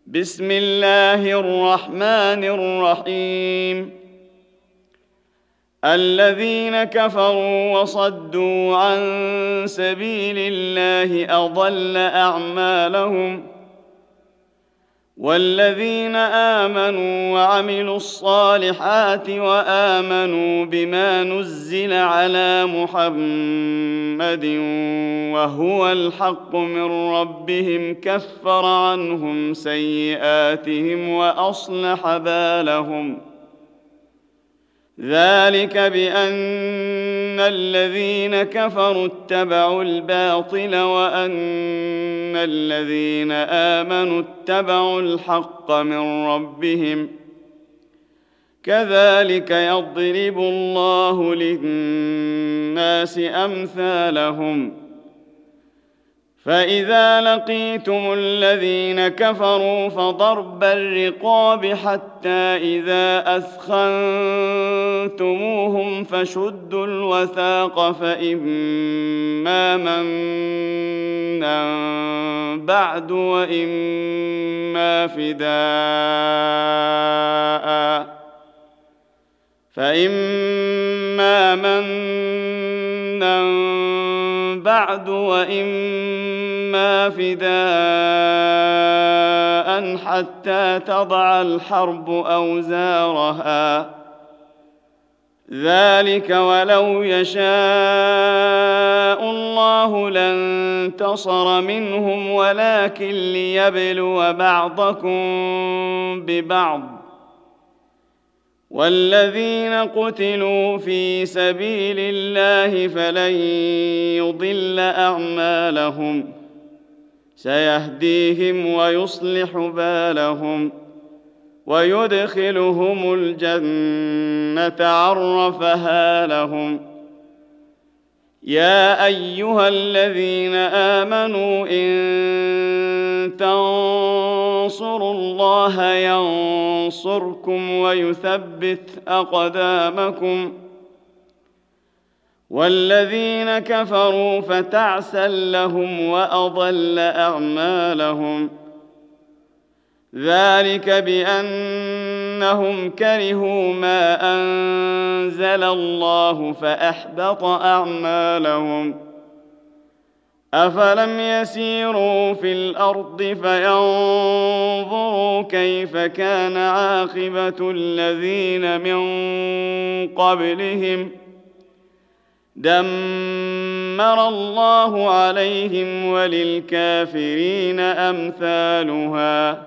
بسم الله الرحمن الرحيم. الذين كفروا وصدوا عن سبيل الله أضل أعمالهم، والذين آمنوا وعملوا الصالحات وآمنوا بما نزل على محمد وهو الحق من ربهم كفر عنهم سيئاتهم وأصلح بالهم. ذلك بأن الذين كفروا اتبعوا الباطل وأن الذين آمنوا اتبعوا الحق من ربهم، كذلك يضرب الله للناس أمثالهم. فإذا لقيتم الذين كفروا فضرب الرقاب حتى إذا أثخنتموهم فشدوا الوثاق، فإما منا بعد وإما فداء حتى تضع الحرب أوزارها. ذلك ولو يشاء الله لانتصر منهم ولكن ليبلو بعضكم ببعض. والذين قتلوا في سبيل الله فلن يضل أعمالهم، سيهديهم ويصلح بالهم ويدخلهم الجنة عرفها لهم. يا أيها الذين آمنوا إن تنصروا الله ينصركم ويثبت أقدامكم، والذين كفروا فتعسا لهم وأضل أعمالهم. ذلك بأنهم كرهوا ما أنزل الله فأحبط أعمالهم. أفلم يسيروا في الأرض فينظروا كيف كان عاقبة الذين من قبلهم، دمر الله عليهم وللكافرين أمثالها.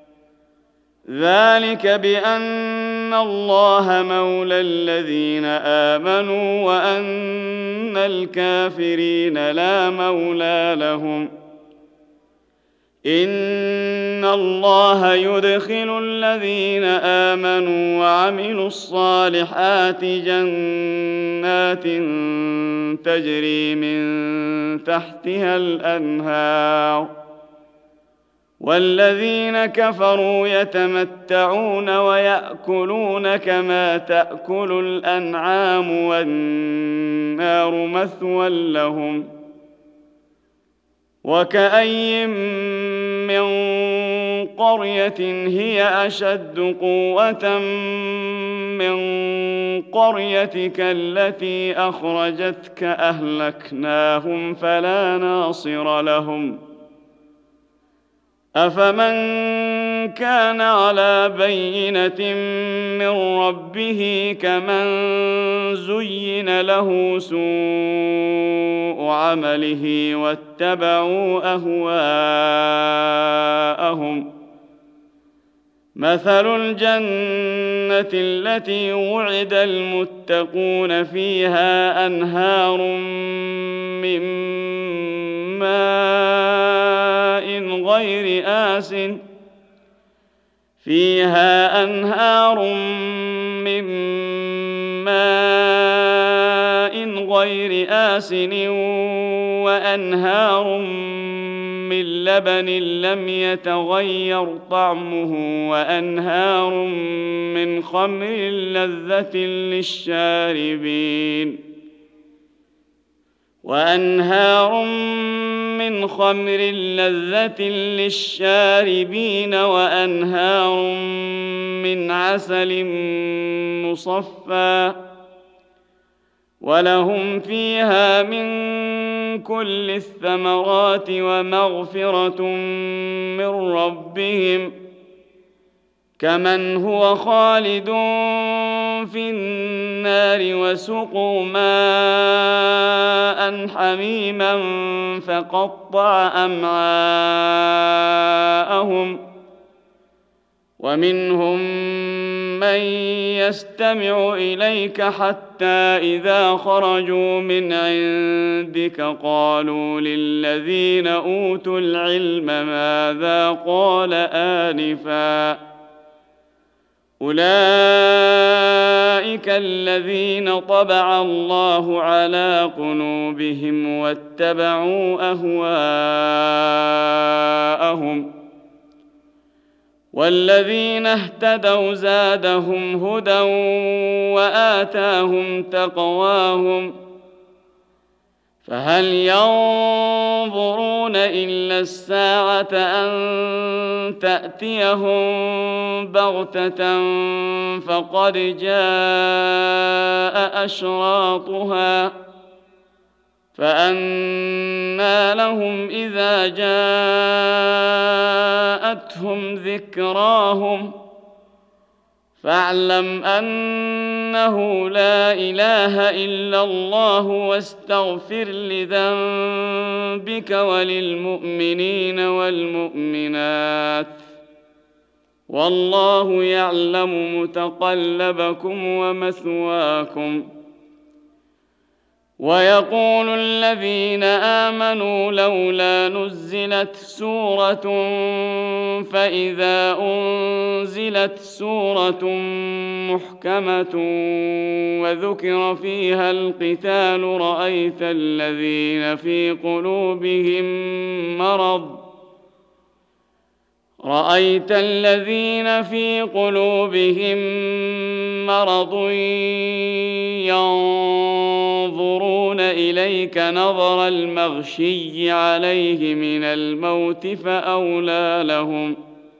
ذلك بأن الله مولى الذين آمنوا وأن الكافرين لا مولى لهم. إن الله يدخل الذين آمنوا وعملوا الصالحات جنات تجري من تحتها الأنهار، والذين كفروا يتمتعون ويأكلون كما تأكل الأنعام والنار مثوى لهم. وكأي من قرية هي أشد قوة من قريتك التي أخرجتك أهلكناهم فلا ناصر لهم. أفمن كان على بينة من ربه كمن زين له سوء عمله واتبعوا أهواءهم. مثل الجنة التي وعد المتقون فيها أنهار من ماء غير آسن وأنهار من لبن لم يتغير طعمه وأنهار من خمر لذة للشاربين وأنهار من خمر لذة للشاربين وأنهار من عسل مصفى ولهم فيها من كل الثمرات ومغفرة من ربهم كمن هو خالد في النار وسقوا ماء حميما فقطع أمعاءهم ومنهم من يستمع إليك حتى إذا خرجوا من عندك قالوا للذين أوتوا العلم ماذا قال آنفا أولئك الذين طبع الله على قلوبهم واتبعوا أهواءهم والذين اهتدوا زادهم هدى وآتاهم تقواهم فهل ينظرون إلا الساعة أن تأتيهم بغتة فقد جاء أشراطها فأنى لهم إذا جاءتهم ذكراهم فاعلم أنه لا إله إلا الله واستغفر لذنبك وللمؤمنين والمؤمنات والله يعلم متقلبكم ومثواكم ويقول الذين آمنوا لولا نزلت سورة فإذا أنزلت سورة محكمة وذكر فيها القتال رأيت الذين في قلوبهم مرض ينظرون إليك نظر المغشي عليه من الموت فأولى لهم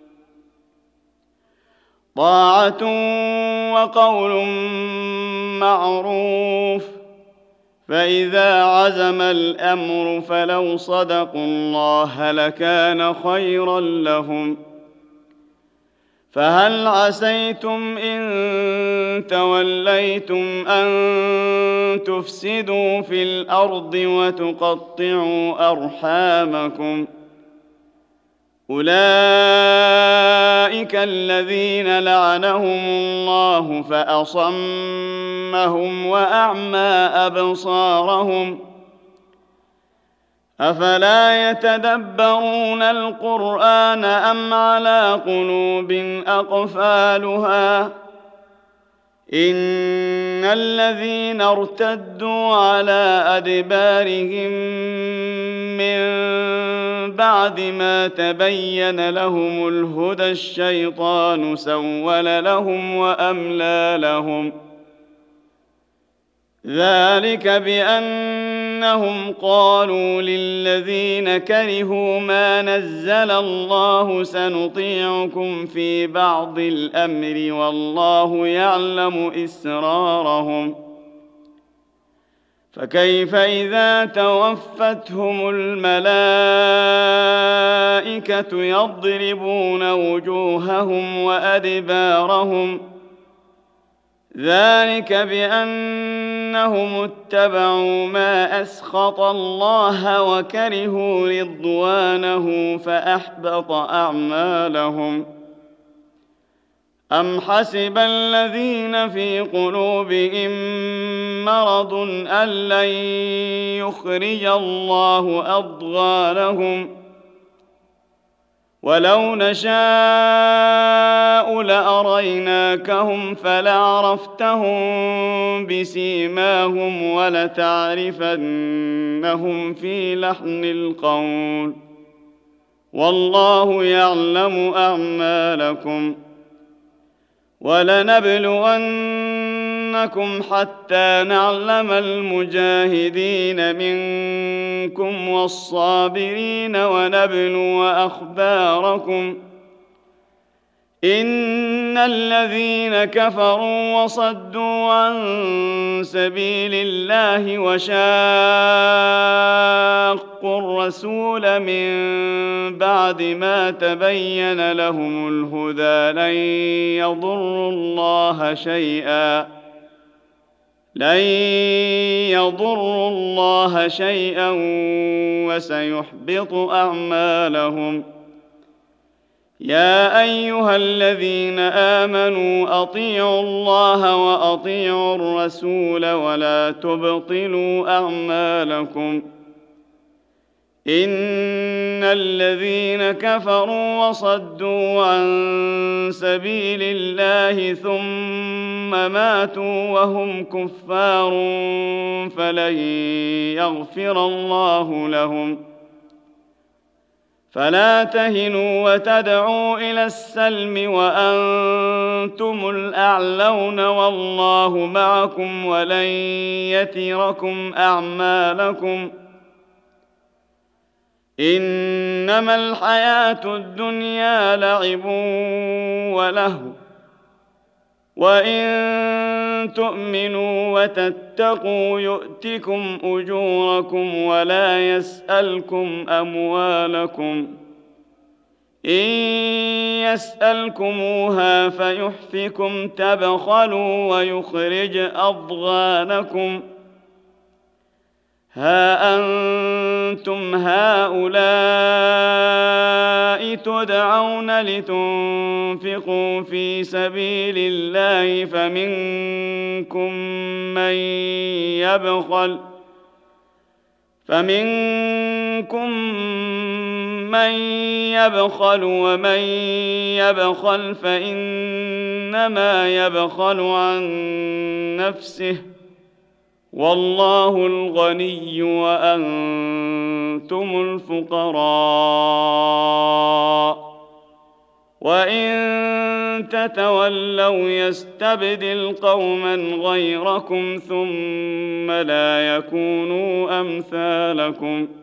طاعة وقول معروف فإذا عزم الأمر فلو صدقوا الله لكان خيرا لهم فهل عسيتم إن توليتم أن تفسدوا في الأرض وتقطعوا أرحامكم أولئك الذين لعنهم الله فأصمهم وأعمى أبصارهم أفلا يتدبرون القرآن أم على قلوب أقفالها إن الذين ارتدوا على أدبارهم من بعد ما تبين لهم الهدى الشيطان سول لهم وأملى لهم ذلك بأنهم قالوا للذين كرهوا ما نزل الله سنطيعكم في بعض الأمر والله يعلم إسرارهم فكيف إذا توفتهم الملائكة يضربون وجوههم وأدبارهم ذلك بأنهم اتبعوا ما أسخط الله وكرهوا رضوانه فأحبط أعمالهم أم حسب الذين في قلوبهم مرض أن لن يخرج الله أضغانهم ولو نشاء لأريناكهم فلعرفتهم بسيماهم ولتعرفنهم في لحن القول والله يعلم أعمالكم ولنبلونكم لنبلونكم حتى نعلم المجاهدين منكم والصابرين ونبلو أخباركم إن الذين كفروا وصدوا عن سبيل الله وشاقوا الرسول من بعد ما تبين لهم الهدى لن يضروا الله شيئا وسيحبط أعمالهم. يا أيها الذين آمنوا أطيعوا الله وأطيعوا الرسول ولا تبطلوا أعمالكم إن الذين كفروا وصدوا عن سبيل الله ثم ماتوا وهم كفار فلن يغفر الله لهم. فلا تهنوا وتدعوا إلى السلم وأنتم الأعلون والله معكم ولن يتركم أعمالكم. إنما الحياة الدنيا لعب ولهو وإن تؤمنوا وتتقوا يؤتكم أجوركم ولا يسألكم أموالكم إن يسألكموها فيحفكم تبخلوا ويخرج أضغانكم. ها أنتم هؤلاء تدعون لتنفقوا في سبيل الله فمنكم من يبخل ومن يبخل فإنما يبخل عن نفسه والله الغني وأنتم الفقراء وإن تتولوا يستبدل قوما غيركم ثم لا يكونوا أمثالكم.